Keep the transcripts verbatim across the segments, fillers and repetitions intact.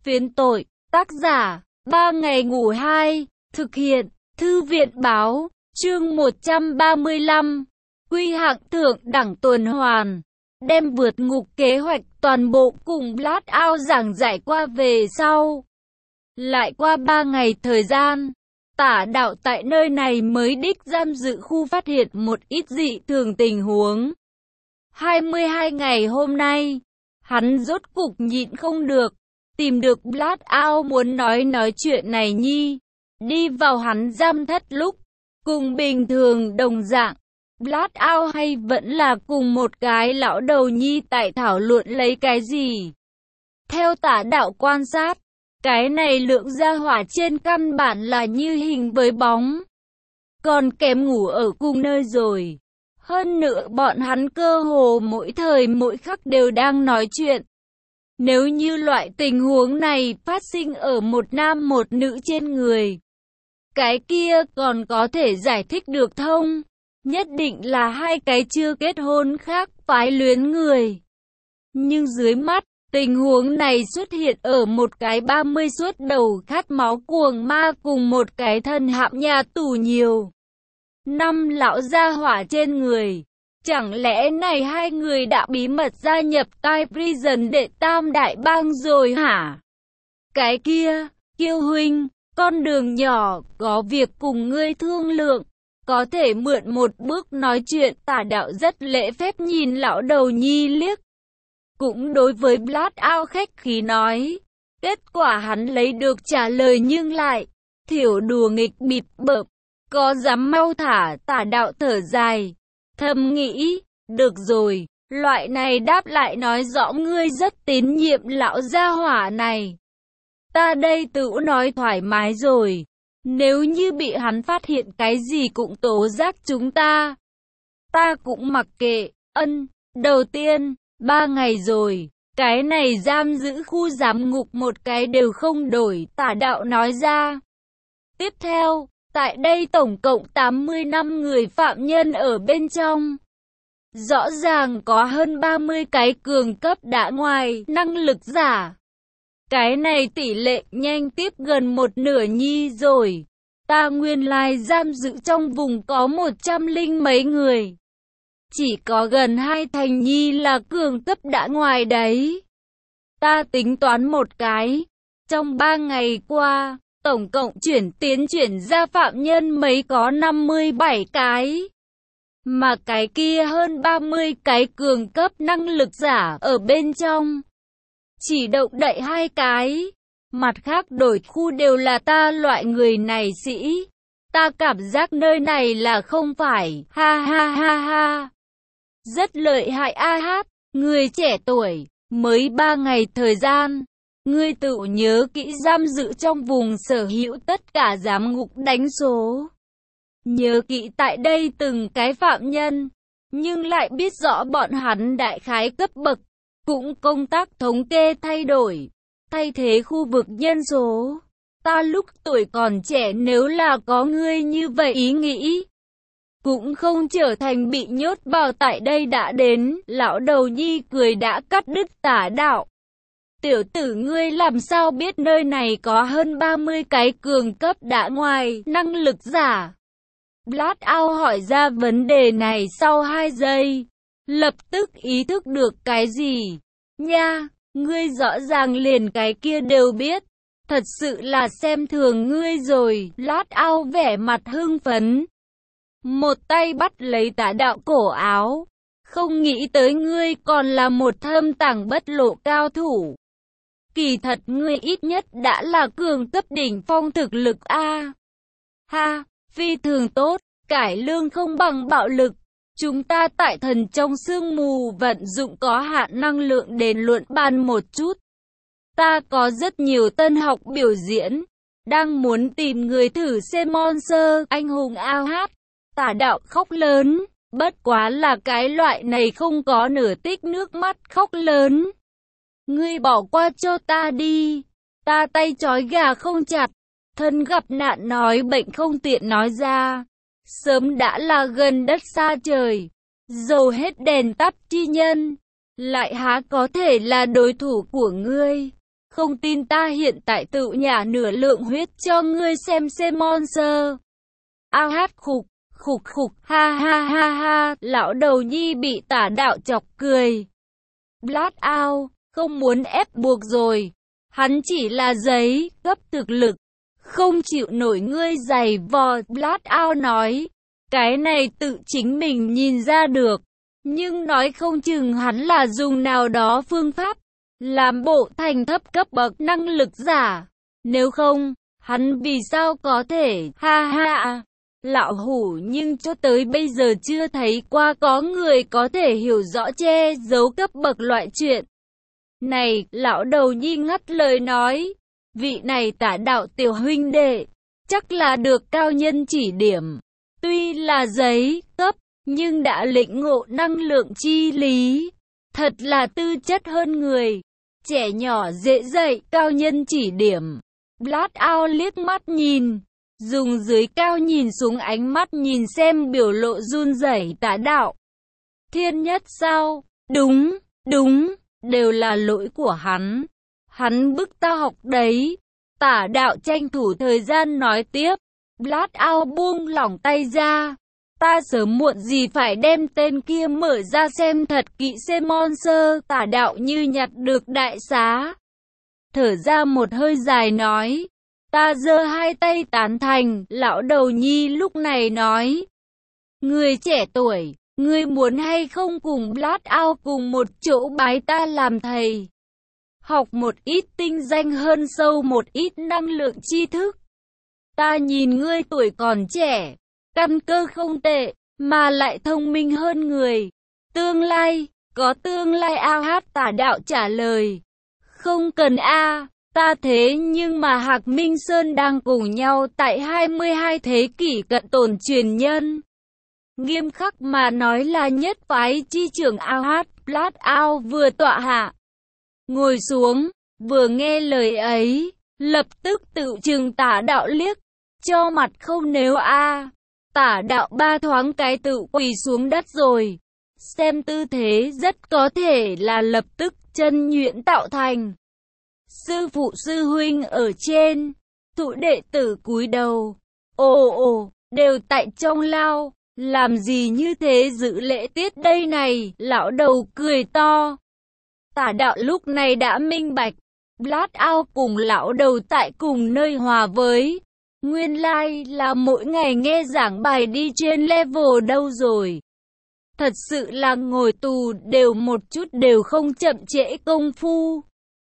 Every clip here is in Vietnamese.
Phiến tội, tác giả, ba ngày ngủ hai, thực hiện, Thư viện báo, chương một trăm ba mươi lăm, quy hạng thượng đẳng tuần hoàn, đem vượt ngục kế hoạch toàn bộ cùng Blackout giảng giải qua về sau. Lại qua ba ngày thời gian, Tả đạo tại nơi này mới đích giam giữ khu phát hiện một ít dị thường tình huống. hai mươi hai ngày hôm nay, hắn rốt cục nhịn không được, tìm được Blackout muốn nói nói chuyện này nhi. Đi vào hắn giam thất lúc, cùng bình thường đồng dạng, Blackout hay vẫn là cùng một cái lão đầu nhi tại thảo luận lấy cái gì. Theo Tả đạo quan sát, cái này lượng gia hỏa trên căn bản là như hình với bóng, còn kém ngủ ở cùng nơi rồi. Hơn nữa bọn hắn cơ hồ mỗi thời mỗi khắc đều đang nói chuyện. Nếu như loại tình huống này phát sinh ở một nam một nữ trên người, cái kia còn có thể giải thích được thông. Nhất định là hai cái chưa kết hôn khác phái luyến người. Nhưng dưới mắt, tình huống này xuất hiện ở một cái ba mươi suốt đầu khát máu cuồng ma cùng một cái thân hạm nhà tù nhiều năm lão gia hỏa trên người. Chẳng lẽ này hai người đã bí mật gia nhập tai prison đệ tam đại bang rồi hả? Cái kia, Kiêu huynh, con đường nhỏ, có việc cùng ngươi thương lượng, có thể mượn một bước nói chuyện. Tả đạo rất lễ phép nhìn lão đầu nhi liếc. Cũng đối với Blackout khách khí nói. Kết quả hắn lấy được trả lời nhưng lại thiểu đùa nghịch bịp bợm. Có dám mau thả? Tả đạo thở dài, thầm nghĩ, được rồi, loại này đáp lại nói rõ ngươi rất tín nhiệm lão gia hỏa này. Ta đây tự nói thoải mái rồi. Nếu như bị hắn phát hiện cái gì cũng tố giác chúng ta, ta cũng mặc kệ. Ân, đầu tiên, ba ngày rồi, cái này giam giữ khu giám ngục một cái đều không đổi. Tả đạo nói ra. Tiếp theo, tại đây tổng cộng tám mươi lăm người phạm nhân ở bên trong. Rõ ràng có hơn ba mươi cái cường cấp đã ngoài năng lực giả. Cái này tỷ lệ nhanh tiếp gần một nửa nhi rồi. Ta nguyên lai giam giữ trong vùng có một trăm linh mấy người. Chỉ có gần hai thành nhi là cường cấp đã ngoài đấy. Ta tính toán một cái. Trong ba ngày qua, tổng cộng chuyển tiến chuyển ra phạm nhân mấy có năm mươi bảy cái. Mà cái kia hơn ba mươi cái cường cấp năng lực giả ở bên trong. Chỉ động đậy hai cái. Mặt khác đổi khu đều là ta loại người này sĩ. Ta cảm giác nơi này là không phải. Ha ha ha ha. Rất lợi hại a hát. Người trẻ tuổi, mới ba ngày thời gian. Ngươi tự nhớ kỹ giam giữ trong vùng sở hữu tất cả giám ngục đánh số. Nhớ kỹ tại đây từng cái phạm nhân. Nhưng lại biết rõ bọn hắn đại khái cấp bậc. Cũng công tác thống kê thay đổi. Thay thế khu vực nhân số. Ta lúc tuổi còn trẻ nếu là có ngươi như vậy ý nghĩ, cũng không trở thành bị nhốt vào tại đây đã đến. Lão đầu nhi cười đã cắt đứt Tả đạo. Tiểu tử ngươi làm sao biết nơi này có hơn ba mươi cái cường cấp đã ngoài năng lực giả? Blackout hỏi ra vấn đề này sau hai giây. Lập tức ý thức được cái gì. Nha, ngươi rõ ràng liền cái kia đều biết. Thật sự là xem thường ngươi rồi. Blackout vẻ mặt hưng phấn. Một tay bắt lấy Tả đạo cổ áo. Không nghĩ tới ngươi còn là một thâm tàng bất lộ cao thủ. Kỳ thật ngươi ít nhất đã là cường cấp đỉnh phong thực lực a. Ha, phi thường tốt, cải lương không bằng bạo lực. Chúng ta tại thần trong sương mù vận dụng có hạn năng lượng đến luận bàn một chút. Ta có rất nhiều tân học biểu diễn, đang muốn tìm người thử xem Monster anh hùng a hát. Tả đạo khóc lớn, bất quá là cái loại này không có nửa tích nước mắt khóc lớn. Ngươi bỏ qua cho ta đi, ta tay trói gà không chặt, thân gặp nạn nói bệnh không tiện nói ra. Sớm đã là gần đất xa trời, dầu hết đèn tắt chi nhân, lại há có thể là đối thủ của ngươi. Không tin ta hiện tại tự nhả nửa lượng huyết cho ngươi xem xem monster. Ao hát khục, khục khục, ha ha ha ha, lão đầu nhi bị tả đạo chọc cười. Blood out, không muốn ép buộc rồi. Hắn chỉ là giấy, cấp thực lực. Không chịu nổi ngươi giày vò, Blood out nói. Cái này tự chính mình nhìn ra được. Nhưng nói không chừng hắn là dùng nào đó phương pháp. Làm bộ thành thấp cấp bậc năng lực giả. Nếu không, hắn vì sao có thể, ha ha. Lão hủ nhưng cho tới bây giờ chưa thấy qua có người có thể hiểu rõ che giấu cấp bậc loại chuyện. Này, lão đầu nhi ngắt lời nói, vị này tả đạo tiểu huynh đệ, chắc là được cao nhân chỉ điểm. Tuy là giấy, cấp, nhưng đã lĩnh ngộ năng lượng chi lý. Thật là tư chất hơn người. Trẻ nhỏ dễ dạy, cao nhân chỉ điểm. Blood out liếc mắt nhìn. Dùng dưới cao nhìn xuống ánh mắt nhìn xem biểu lộ run rẩy tả đạo. Thiên nhất sao? Đúng, đúng, đều là lỗi của hắn. Hắn bức ta học đấy. Tả đạo tranh thủ thời gian nói tiếp. Blood out buông lỏng tay ra. Ta sớm muộn gì phải đem tên kia mở ra xem thật kỹ xem monster. Tả đạo như nhặt được đại xá. Thở ra một hơi dài nói. Ta giơ hai tay tán thành, lão đầu nhi lúc này nói. Người trẻ tuổi, ngươi muốn hay không cùng Blood out cùng một chỗ bái ta làm thầy. Học một ít tinh danh hơn sâu một ít năng lượng tri thức. Ta nhìn ngươi tuổi còn trẻ, căn cơ không tệ, mà lại thông minh hơn người. Tương lai, có tương lai ao hát tả đạo trả lời. Không cần a. Ta thế nhưng mà Hạc Minh Sơn đang cùng nhau tại hai mươi hai thế kỷ cận tồn truyền nhân. Nghiêm khắc mà nói là nhất phái chi trưởng ao hát, Blood out vừa tọa hạ. Ngồi xuống, vừa nghe lời ấy, lập tức tự trừng tả đạo liếc, cho mặt không nếu a. Tả đạo ba thoáng cái tự quỳ xuống đất rồi. Xem tư thế rất có thể là lập tức chân nhuyễn tạo thành. Sư phụ sư huynh ở trên, thụ đệ tử cúi đầu. Ồ ồ, đều tại trong lao, làm gì như thế dự lễ tiết đây này, lão đầu cười to. Tả đạo lúc này đã minh bạch, Blood out cùng lão đầu tại cùng nơi hòa với. Nguyên lai like là mỗi ngày nghe giảng bài đi trên level đâu rồi. Thật sự là ngồi tù đều một chút đều không chậm trễ công phu.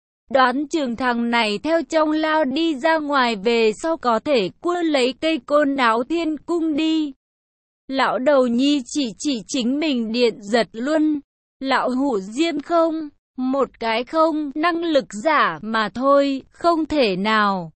Đoán chừng thằng này theo trong lao đi ra ngoài về sau có thể cua lấy cây côn náo thiên cung đi. Lão đầu nhi chỉ chỉ chính mình điện giật luôn. Lão hủ diêm không, một cái không, năng lực giả mà thôi, không thể nào.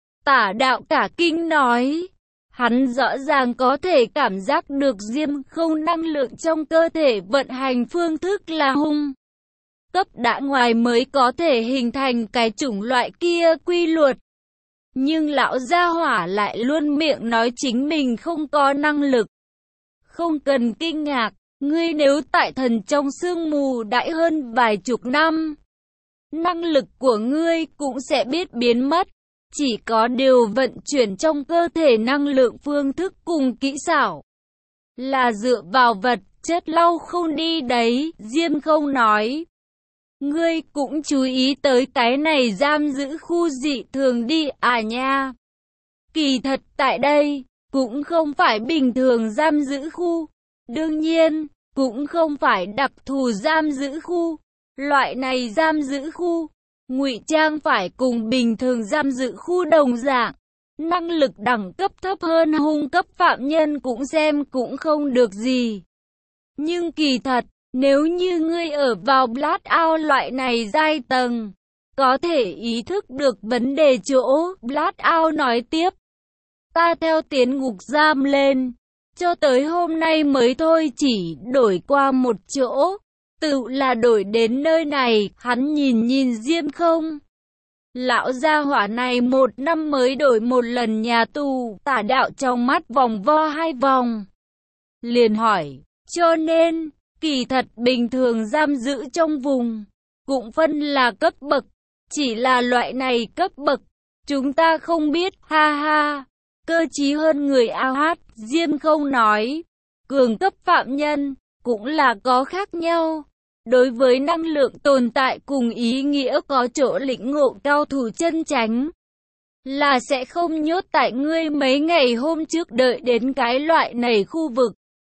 Tả đạo cả kinh nói. Hắn rõ ràng có thể cảm giác được diêm không năng lượng trong cơ thể vận hành phương thức là hung. Cấp đã ngoài mới có thể hình thành cái chủng loại kia quy luật. Nhưng lão gia hỏa lại luôn miệng nói chính mình không có năng lực. Không cần kinh ngạc, ngươi nếu tại thần trong sương mù đãi hơn vài chục năm, năng lực của ngươi cũng sẽ biết biến mất. Chỉ có điều vận chuyển trong cơ thể năng lượng phương thức cùng kỹ xảo. Là dựa vào vật chất lau không đi đấy, Diêm không nói. Ngươi cũng chú ý tới cái này giam giữ khu dị thường đi à nha. Kỳ thật tại đây, cũng không phải bình thường giam giữ khu. Đương nhiên, cũng không phải đặc thù giam giữ khu. Loại này giam giữ khu, ngụy trang phải cùng bình thường giam giữ khu đồng dạng. Năng lực đẳng cấp thấp hơn hung cấp phạm nhân cũng xem cũng không được gì. Nhưng kỳ thật, nếu như ngươi ở vào Blood out loại này giai tầng, có thể ý thức được vấn đề chỗ. Blood out nói tiếp. Ta theo tiến ngục giam lên, cho tới hôm nay mới thôi chỉ đổi qua một chỗ. Tự là đổi đến nơi này, hắn nhìn nhìn Diêm không. Lão gia hỏa này một năm mới đổi một lần nhà tù, tả đạo trong mắt vòng vo hai vòng. Liền hỏi, cho nên, kỳ thật bình thường giam giữ trong vùng, cũng phân là cấp bậc. Chỉ là loại này cấp bậc, chúng ta không biết, ha ha. Cơ trí hơn người a hát, Diêm không nói. Cường cấp phạm nhân, cũng là có khác nhau. Đối với năng lượng tồn tại cùng ý nghĩa có chỗ lĩnh ngộ cao thủ chân chánh, là sẽ không nhốt tại ngươi mấy ngày hôm trước đợi đến cái loại này khu vực.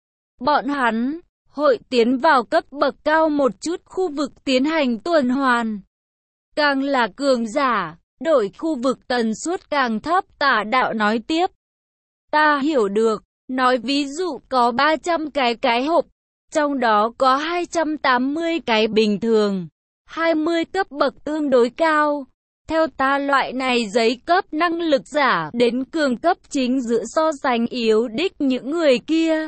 Bọn hắn hội tiến vào cấp bậc cao một chút khu vực tiến hành tuần hoàn. Càng là cường giả, đổi khu vực tần suất càng thấp. Tả đạo nói tiếp. Ta hiểu được, nói ví dụ có ba trăm cái cái hộp, trong đó có hai trăm tám mươi cái bình thường, hai mươi cấp bậc tương đối cao. Theo ta loại này giấy cấp năng lực giả đến cường cấp chính giữa so sánh yếu đích những người kia.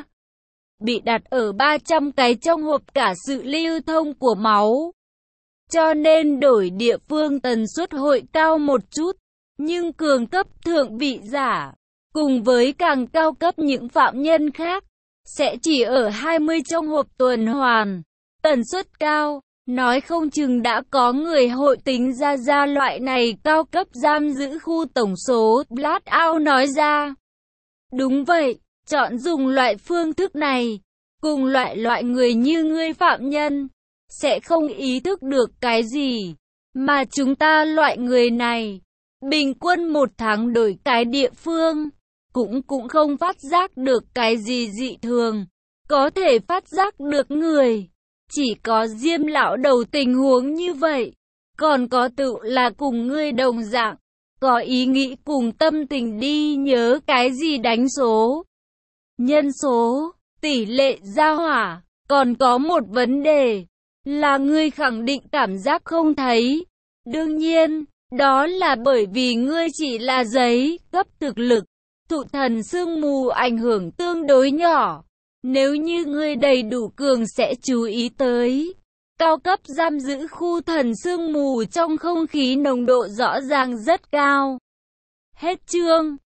Bị đặt ở ba trăm cái trong hộp cả sự lưu thông của máu. Cho nên đổi địa phương tần suất hội cao một chút. Nhưng cường cấp thượng vị giả, cùng với càng cao cấp những phạm nhân khác, sẽ chỉ ở hai mươi trong hộp tuần hoàn. Tần suất cao, nói không chừng đã có người hội tính ra ra loại này cao cấp giam giữ khu tổng số. Blackout nói ra. Đúng vậy, chọn dùng loại phương thức này, cùng loại loại người như ngươi phạm nhân, sẽ không ý thức được cái gì. Mà chúng ta loại người này, bình quân một tháng đổi cái địa phương, cũng cũng không phát giác được cái gì dị thường. Có thể phát giác được người, chỉ có Diêm lão đầu tình huống như vậy. Còn có tự là cùng ngươi đồng dạng, có ý nghĩ cùng tâm tình đi nhớ cái gì đánh số, nhân số, tỷ lệ gia hỏa. Còn có một vấn đề, là ngươi khẳng định cảm giác không thấy. Đương nhiên, đó là bởi vì ngươi chỉ là giấy cấp thực lực. Thụ thần sương mù ảnh hưởng tương đối nhỏ. Nếu như ngươi đầy đủ cường sẽ chú ý tới. Cao cấp giam giữ khu thần sương mù trong không khí nồng độ rõ ràng rất cao. Hết chương.